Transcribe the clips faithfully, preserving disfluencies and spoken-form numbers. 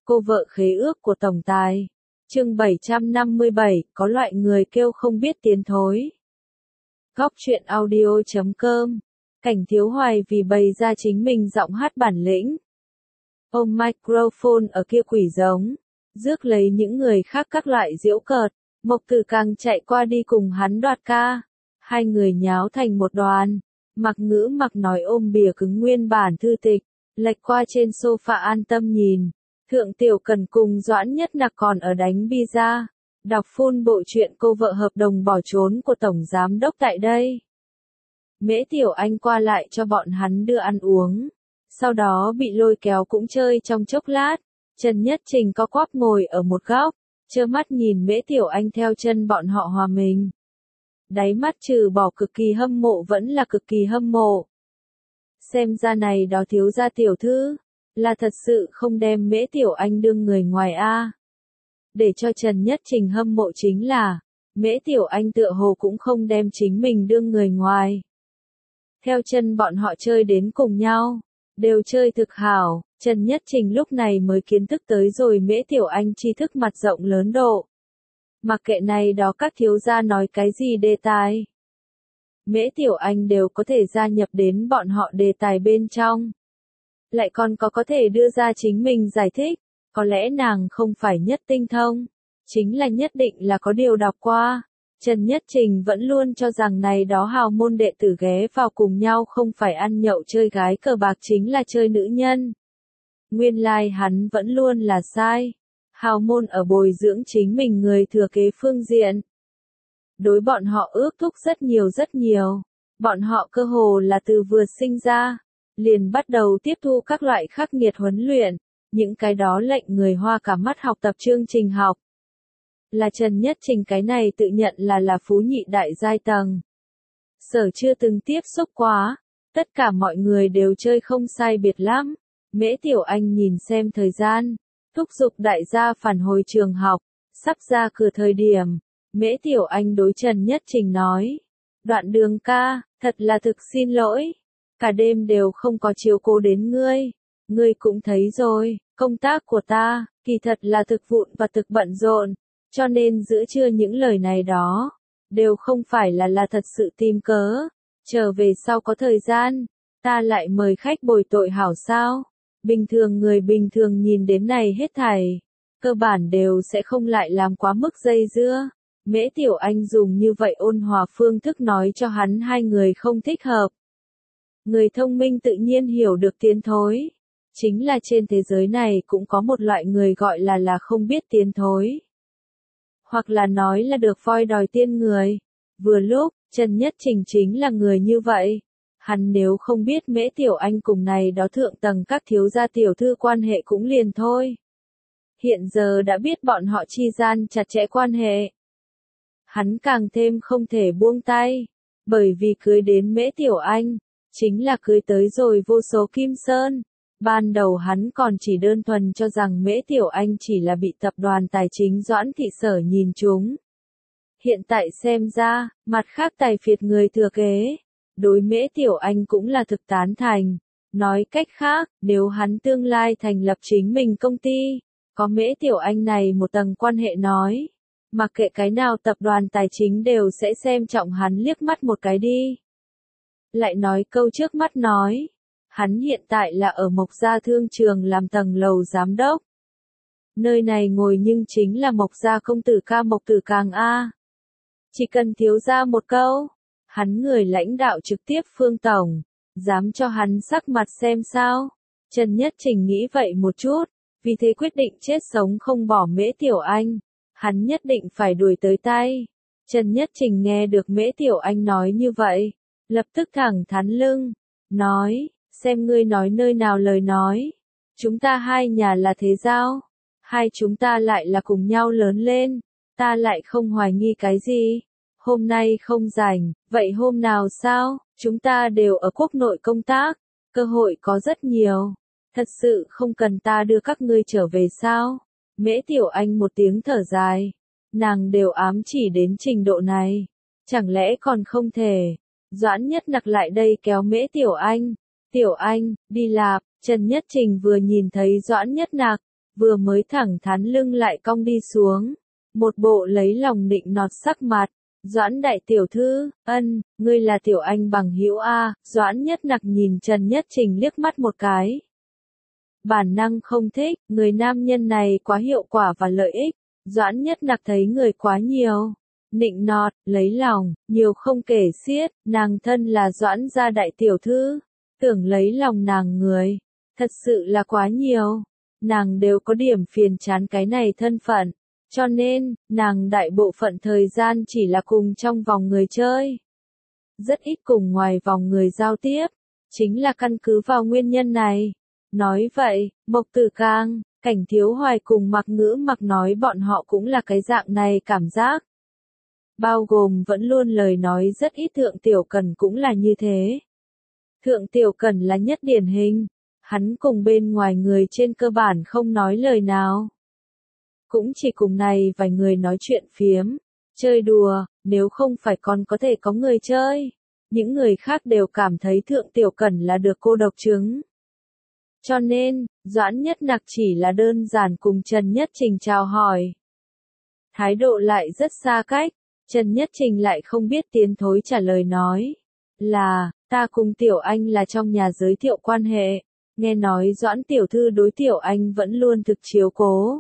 cô vợ khế ước của tổng tài. Chương bảy trăm năm mươi bảy, có loại người kêu không biết tiến thối. Góc truyện audio chấm com. Cảnh Thiếu Hoài vì bày ra chính mình giọng hát bản lĩnh. Ôm microphone ở kia quỷ giống, rước lấy những người khác các loại giễu cợt. Mộc Tử Càng chạy qua đi cùng hắn đoạt ca. Hai người nháo thành một đoàn. Mặc Ngữ Mặc nói ôm bìa cứng nguyên bản thư tịch, lệch qua trên sofa an tâm nhìn. Thượng Tiểu Cần cùng Doãn Nhất Nặc còn ở đánh pizza, đọc full bộ truyện cô vợ hợp đồng bỏ trốn của Tổng Giám Đốc tại đây. Mễ Tiểu Anh qua lại cho bọn hắn đưa ăn uống, sau đó bị lôi kéo cũng chơi trong chốc lát. Trần Nhất Trình co quắp ngồi ở một góc, trơ mắt nhìn Mễ Tiểu Anh theo chân bọn họ hòa mình. Đáy mắt trừ bỏ cực kỳ hâm mộ vẫn là cực kỳ hâm mộ. Xem ra này đó thiếu gia tiểu thư, là thật sự không đem Mễ Tiểu Anh đương người ngoài a. Để cho Trần Nhất Trình hâm mộ chính là, Mễ Tiểu Anh tựa hồ cũng không đem chính mình đương người ngoài. Theo chân bọn họ chơi đến cùng nhau, đều chơi thực hảo, Trần Nhất Trình lúc này mới kiến thức tới rồi Mễ Tiểu Anh tri thức mặt rộng lớn độ. Mặc kệ này đó các thiếu gia nói cái gì đề tài, Mễ Tiểu Anh đều có thể gia nhập đến bọn họ đề tài bên trong. Lại còn có có thể đưa ra chính mình giải thích, có lẽ nàng không phải nhất tinh thông, chính là nhất định là có điều đọc qua. Trần Nhất Trình vẫn luôn cho rằng này đó hào môn đệ tử ghé vào cùng nhau không phải ăn nhậu chơi gái cờ bạc chính là chơi nữ nhân. Nguyên lai like hắn vẫn luôn là sai. Hào môn ở bồi dưỡng chính mình người thừa kế phương diện. Đối bọn họ ước thúc rất nhiều rất nhiều. Bọn họ cơ hồ là từ vừa sinh ra, liền bắt đầu tiếp thu các loại khắc nghiệt huấn luyện, những cái đó lệnh người Hoa cả mắt học tập chương trình học. Là Trần Nhất Trình cái này tự nhận là là phú nhị đại giai tầng. Sở chưa từng tiếp xúc quá, tất cả mọi người đều chơi không sai biệt lắm. Mễ Tiểu Anh nhìn xem thời gian, thúc giục đại gia phản hồi trường học, sắp ra cửa thời điểm. Mễ Tiểu Anh đối Trần Nhất Trình nói, Đoạn Đường ca, thật là thực xin lỗi, cả đêm đều không có chiếu cố đến ngươi, ngươi cũng thấy rồi, công tác của ta, kỳ thật là thực vụn và thực bận rộn, cho nên giữa trưa những lời này đó, đều không phải là là thật sự tìm cớ, trở về sau có thời gian, ta lại mời khách bồi tội hảo sao, bình thường người bình thường nhìn đến này hết thảy, cơ bản đều sẽ không lại làm quá mức dây dưa. Mễ Tiểu Anh dùng như vậy ôn hòa phương thức nói cho hắn hai người không thích hợp. Người thông minh tự nhiên hiểu được tiến thối. Chính là trên thế giới này cũng có một loại người gọi là là không biết tiến thối. Hoặc là nói là được voi đòi tiên người. Vừa lúc, Trần Nhất Trình chính là người như vậy. Hắn nếu không biết Mễ Tiểu Anh cùng này đó thượng tầng các thiếu gia tiểu thư quan hệ cũng liền thôi. Hiện giờ đã biết bọn họ chi gian chặt chẽ quan hệ. Hắn càng thêm không thể buông tay, bởi vì cưới đến Mễ Tiểu Anh, chính là cưới tới rồi vô số kim sơn. Ban đầu hắn còn chỉ đơn thuần cho rằng Mễ Tiểu Anh chỉ là bị tập đoàn tài chính Doãn Thị Sở nhìn trúng. Hiện tại xem ra, mặt khác tài phiệt người thừa kế, đối Mễ Tiểu Anh cũng là thực tán thành. Nói cách khác, nếu hắn tương lai thành lập chính mình công ty, có Mễ Tiểu Anh này một tầng quan hệ nói. Mặc kệ cái nào tập đoàn tài chính đều sẽ xem trọng hắn liếc mắt một cái đi. Lại nói câu trước mắt nói, hắn hiện tại là ở Mộc Gia Thương Trường làm tầng lầu giám đốc. Nơi này ngồi nhưng chính là Mộc Gia công tử ca Mộc Tử Càng A. Chỉ cần thiếu ra một câu, hắn người lãnh đạo trực tiếp Phương Tổng, dám cho hắn sắc mặt xem sao. Trần Nhất Trình nghĩ vậy một chút, vì thế quyết định chết sống không bỏ Mễ Tiểu Anh. Hắn nhất định phải đuổi tới tay. Trần Nhất Trình nghe được Mễ Tiểu Anh nói như vậy, lập tức thẳng thắn lưng, nói, xem ngươi nói nơi nào lời nói. Chúng ta hai nhà là thế giao, hai chúng ta lại là cùng nhau lớn lên, ta lại không hoài nghi cái gì. Hôm nay không rảnh, vậy hôm nào sao, chúng ta đều ở quốc nội công tác, cơ hội có rất nhiều. Thật sự không cần ta đưa các ngươi trở về sao? Mễ Tiểu Anh một tiếng thở dài, nàng đều ám chỉ đến trình độ này, chẳng lẽ còn không thể. Doãn Nhất Nặc lại đây kéo Mễ Tiểu Anh, Tiểu Anh, đi lạp. Trần Nhất Trình vừa nhìn thấy Doãn Nhất Nặc, vừa mới thẳng thắn lưng lại cong đi xuống, một bộ lấy lòng nịnh nọt sắc mặt. Doãn đại tiểu thư, ân, ngươi là tiểu anh bằng hữu a. Doãn Nhất Nặc nhìn Trần Nhất Trình liếc mắt một cái. Bản năng không thích, người nam nhân này quá hiệu quả và lợi ích. Doãn Nhất Nặc thấy người quá nhiều, nịnh nọt, lấy lòng, nhiều không kể xiết, nàng thân là Doãn gia đại tiểu thư, tưởng lấy lòng nàng người, thật sự là quá nhiều. Nàng đều có điểm phiền chán cái này thân phận, cho nên, nàng đại bộ phận thời gian chỉ là cùng trong vòng người chơi. Rất ít cùng ngoài vòng người giao tiếp, chính là căn cứ vào nguyên nhân này. Nói vậy, Mộc Tử Cang, Cảnh Thiếu Hoài cùng Mạc Ngữ Mặc nói bọn họ cũng là cái dạng này cảm giác. Bao gồm vẫn luôn lời nói rất ít Thượng Tiểu Cần cũng là như thế. Thượng Tiểu Cần là nhất điển hình, hắn cùng bên ngoài người trên cơ bản không nói lời nào. Cũng chỉ cùng này vài người nói chuyện phiếm, chơi đùa, nếu không phải còn có thể có người chơi. Những người khác đều cảm thấy Thượng Tiểu Cẩn là được cô độc chứng. Cho nên, Doãn Nhất Nặc chỉ là đơn giản cùng Trần Nhất Trình chào hỏi. Thái độ lại rất xa cách, Trần Nhất Trình lại không biết tiến thối trả lời nói. Là, ta cùng Tiểu Anh là trong nhà giới thiệu quan hệ, nghe nói Doãn Tiểu Thư đối Tiểu Anh vẫn luôn thực chiếu cố.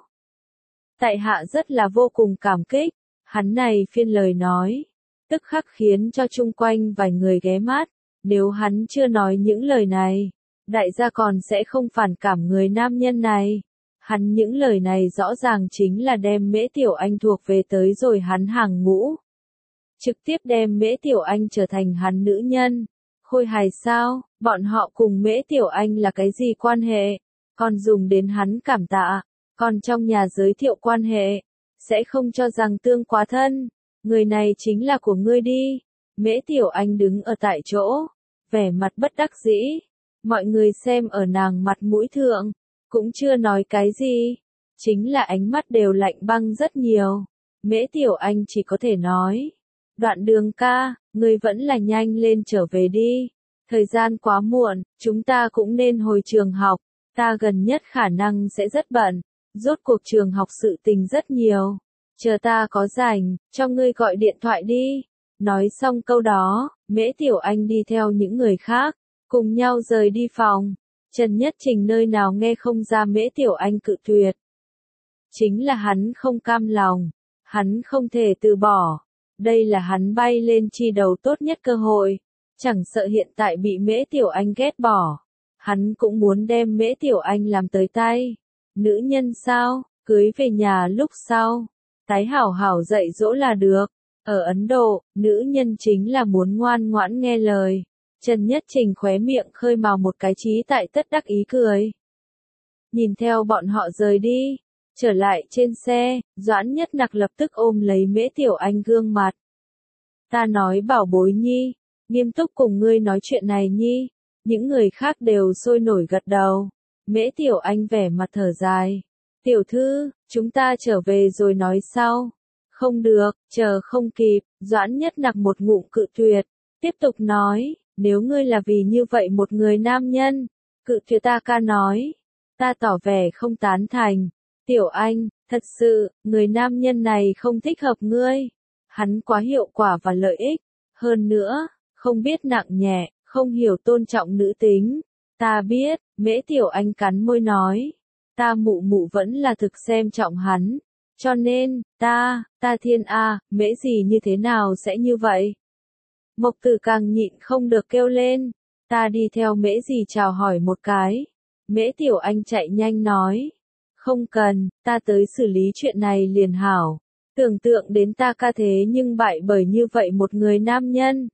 Tại hạ rất là vô cùng cảm kích, hắn này phiên lời nói, tức khắc khiến cho chung quanh vài người ghé mắt, nếu hắn chưa nói những lời này, đại gia còn sẽ không phản cảm người nam nhân này. Hắn những lời này rõ ràng chính là đem Mễ Tiểu Anh thuộc về tới rồi hắn hàng ngũ. Trực tiếp đem Mễ Tiểu Anh trở thành hắn nữ nhân. Khôi hài sao, bọn họ cùng Mễ Tiểu Anh là cái gì quan hệ, còn dùng đến hắn cảm tạ. Còn trong nhà giới thiệu quan hệ, sẽ không cho rằng tương quá thân, người này chính là của ngươi đi. Mễ Tiểu Anh đứng ở tại chỗ, vẻ mặt bất đắc dĩ, mọi người xem ở nàng mặt mũi thượng, cũng chưa nói cái gì, chính là ánh mắt đều lạnh băng rất nhiều. Mễ Tiểu Anh chỉ có thể nói, Đoạn Đường ca, ngươi vẫn là nhanh lên trở về đi, thời gian quá muộn, chúng ta cũng nên hồi trường học, ta gần nhất khả năng sẽ rất bận. Rốt cuộc trường học sự tình rất nhiều, chờ ta có rảnh, cho ngươi gọi điện thoại đi. Nói xong câu đó, Mễ Tiểu Anh đi theo những người khác, cùng nhau rời đi phòng. Trần Nhất Trình nơi nào nghe không ra Mễ Tiểu Anh cự tuyệt. Chính là hắn không cam lòng, hắn không thể từ bỏ. Đây là hắn bay lên chi đầu tốt nhất cơ hội, chẳng sợ hiện tại bị Mễ Tiểu Anh ghét bỏ. Hắn cũng muốn đem Mễ Tiểu Anh làm tới tay. Nữ nhân sao, cưới về nhà lúc sau, tái hảo hảo dạy dỗ là được. Ở Ấn Độ, nữ nhân chính là muốn ngoan ngoãn nghe lời. Trần Nhất Trình khóe miệng khơi mào một cái chí tại tất đắc ý cười. Nhìn theo bọn họ rời đi, trở lại trên xe, Doãn Nhất Nặc lập tức ôm lấy Mễ Tiểu Anh gương mặt. Ta nói bảo bối nhi, nghiêm túc cùng ngươi nói chuyện này nhi, những người khác đều sôi nổi gật đầu. Mễ Tiểu Anh vẻ mặt thở dài. Tiểu thư, chúng ta trở về rồi nói sau. Không được, chờ không kịp, Doãn Nhất Nặc một ngụm cự tuyệt. Tiếp tục nói, nếu ngươi là vì như vậy một người nam nhân, cự tuyệt ta ca nói. Ta tỏ vẻ không tán thành. Tiểu Anh, thật sự, người nam nhân này không thích hợp ngươi. Hắn quá hiệu quả và lợi ích. Hơn nữa, không biết nặng nhẹ, không hiểu tôn trọng nữ tính. Ta biết, Mễ Tiểu Anh cắn môi nói. Ta mụ mụ vẫn là thực xem trọng hắn. Cho nên, ta, ta thiên a, Mễ gì như thế nào sẽ như vậy? Mộc Tử càng nhịn không được kêu lên. Ta đi theo Mễ gì chào hỏi một cái. Mễ Tiểu Anh chạy nhanh nói. Không cần, ta tới xử lý chuyện này liền hảo. Tưởng tượng đến ta ca thế nhưng bại bởi như vậy một người nam nhân.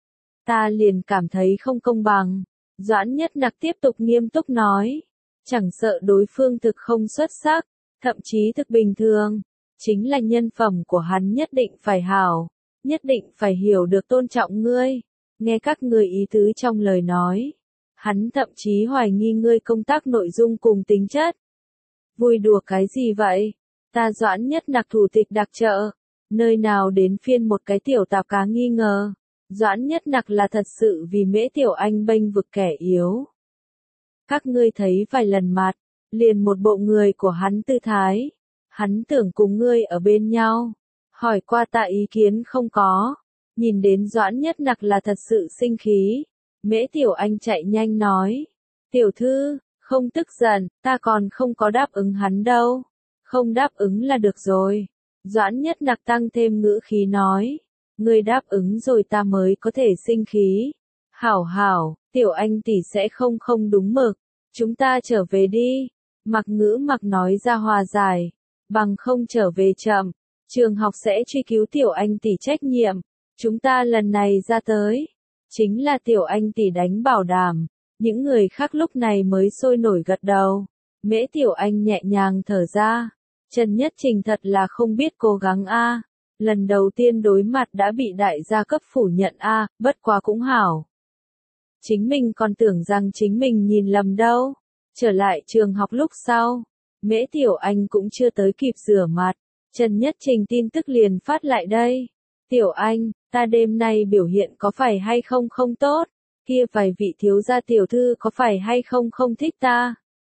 Ta liền cảm thấy không công bằng. Doãn Nhất Nặc tiếp tục nghiêm túc nói. Chẳng sợ đối phương thực không xuất sắc, thậm chí thực bình thường. Chính là nhân phẩm của hắn nhất định phải hảo. Nhất định phải hiểu được tôn trọng ngươi. Nghe các người ý tứ trong lời nói. Hắn thậm chí hoài nghi ngươi công tác nội dung cùng tính chất. Vui đùa cái gì vậy? Ta Doãn Nhất Nặc thủ tịch đặc trợ. Nơi nào đến phiên một cái tiểu tạp cá nghi ngờ. Doãn Nhất Nặc là thật sự vì Mễ Tiểu Anh bênh vực kẻ yếu. Các ngươi thấy vài lần mặt, liền một bộ người của hắn tư thái. Hắn tưởng cùng ngươi ở bên nhau. Hỏi qua ta ý kiến không có. Nhìn đến Doãn Nhất Nặc là thật sự sinh khí. Mễ Tiểu Anh chạy nhanh nói. Tiểu thư, không tức giận, ta còn không có đáp ứng hắn đâu. Không đáp ứng là được rồi. Doãn Nhất Nặc tăng thêm ngữ khí nói. Ngươi đáp ứng rồi ta mới có thể sinh khí. Hảo hảo, Tiểu Anh tỷ sẽ không không đúng mực. Chúng ta trở về đi. Mặc Ngữ Mặc nói ra hòa giải. Bằng không trở về chậm. Trường học sẽ truy cứu Tiểu Anh tỷ trách nhiệm. Chúng ta lần này ra tới. Chính là Tiểu Anh tỷ đánh bảo đảm. Những người khác lúc này mới sôi nổi gật đầu. Mễ Tiểu Anh nhẹ nhàng thở ra. Trần Nhất Trình thật là không biết cố gắng a. Lần đầu tiên đối mặt đã bị đại gia cấp phủ nhận a, bất quá cũng hảo. Chính mình còn tưởng rằng chính mình nhìn lầm đâu. Trở lại trường học lúc sau, Mễ Tiểu Anh cũng chưa tới kịp rửa mặt. Trần Nhất Trình tin tức liền phát lại đây. Tiểu Anh, ta đêm nay biểu hiện có phải hay không không tốt? Kia vài vị thiếu gia tiểu thư có phải hay không không thích ta?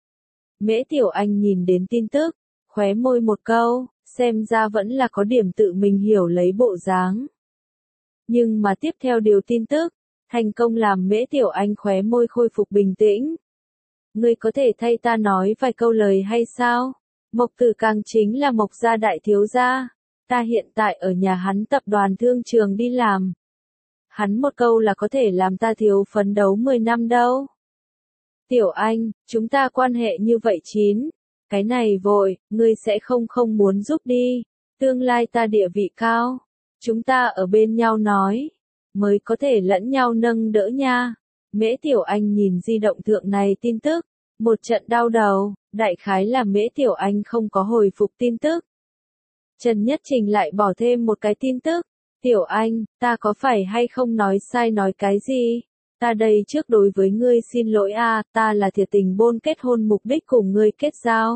Mễ Tiểu Anh nhìn đến tin tức, khóe môi một câu, xem ra vẫn là có điểm tự mình hiểu lấy bộ dáng. Nhưng mà tiếp theo điều tin tức, thành công làm Mễ Tiểu Anh khóe môi khôi phục bình tĩnh. Ngươi có thể thay ta nói vài câu lời hay sao? Mộc Tử Càng chính là Mộc gia đại thiếu gia. Ta hiện tại ở nhà hắn tập đoàn thương trường đi làm. Hắn một câu là có thể làm ta thiếu phấn đấu mười năm đâu. Tiểu Anh, chúng ta quan hệ như vậy chín. Cái này vội, ngươi sẽ không không muốn giúp đi. Tương lai ta địa vị cao. Chúng ta ở bên nhau nói. Mới có thể lẫn nhau nâng đỡ nha. Mễ Tiểu Anh nhìn di động thượng này tin tức. Một trận đau đầu, đại khái là Mễ Tiểu Anh không có hồi phục tin tức. Trần Nhất Trình lại bỏ thêm một cái tin tức. Tiểu Anh, ta có phải hay không nói sai nói cái gì? Ta đây trước đối với ngươi xin lỗi a, ta là thiệt tình bôn kết hôn mục đích cùng ngươi kết giao.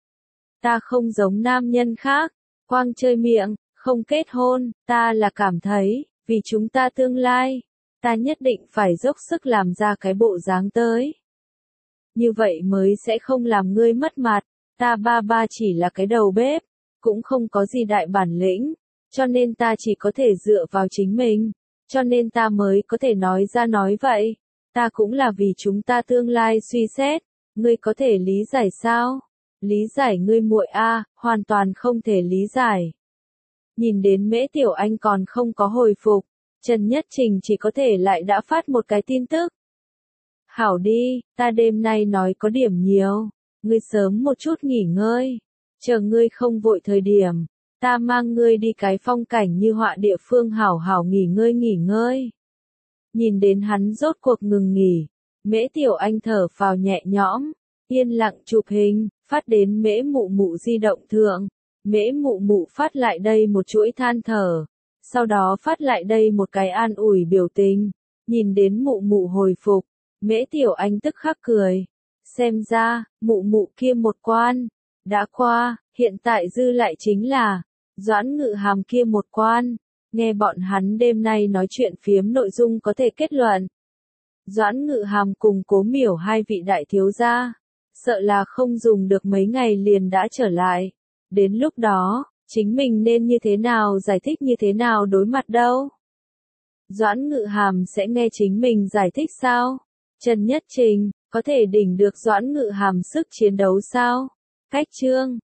Ta không giống nam nhân khác, quang chơi miệng, không kết hôn, ta là cảm thấy, vì chúng ta tương lai, ta nhất định phải dốc sức làm ra cái bộ dáng tới. Như vậy mới sẽ không làm ngươi mất mặt, ta ba ba chỉ là cái đầu bếp, cũng không có gì đại bản lĩnh, cho nên ta chỉ có thể dựa vào chính mình, cho nên ta mới có thể nói ra nói vậy, ta cũng là vì chúng ta tương lai suy xét, ngươi có thể lý giải sao? Lý giải ngươi muội a, hoàn toàn không thể lý giải. Nhìn đến Mễ Tiểu Anh còn không có hồi phục, Trần Nhất Trình chỉ có thể lại đã phát một cái tin tức. Hảo đi, ta đêm nay nói có điểm nhiều, ngươi sớm một chút nghỉ ngơi, chờ ngươi không vội thời điểm, ta mang ngươi đi cái phong cảnh như họa địa phương hảo hảo nghỉ ngơi nghỉ ngơi. Nhìn đến hắn rốt cuộc ngừng nghỉ, Mễ Tiểu Anh thở phào nhẹ nhõm, yên lặng chụp hình, phát đến Mễ Mụ Mụ di động thượng. Mễ Mụ Mụ phát lại đây một chuỗi than thở, sau đó phát lại đây một cái an ủi biểu tình, nhìn đến Mụ Mụ hồi phục, Mễ Tiểu Anh tức khắc cười, xem ra, Mụ Mụ kia một quan, đã qua, hiện tại dư lại chính là, Doãn Ngự Hàm kia một quan, nghe bọn hắn đêm nay nói chuyện phiếm nội dung có thể kết luận. Doãn Ngự Hàm cùng Cố Miểu hai vị đại thiếu gia, sợ là không dùng được mấy ngày liền đã trở lại. Đến lúc đó, chính mình nên như thế nào giải thích như thế nào đối mặt đâu? Doãn Ngự Hàm sẽ nghe chính mình giải thích sao? Trần Nhất Trình, có thể đỉnh được Doãn Ngự Hàm sức chiến đấu sao? Cách chương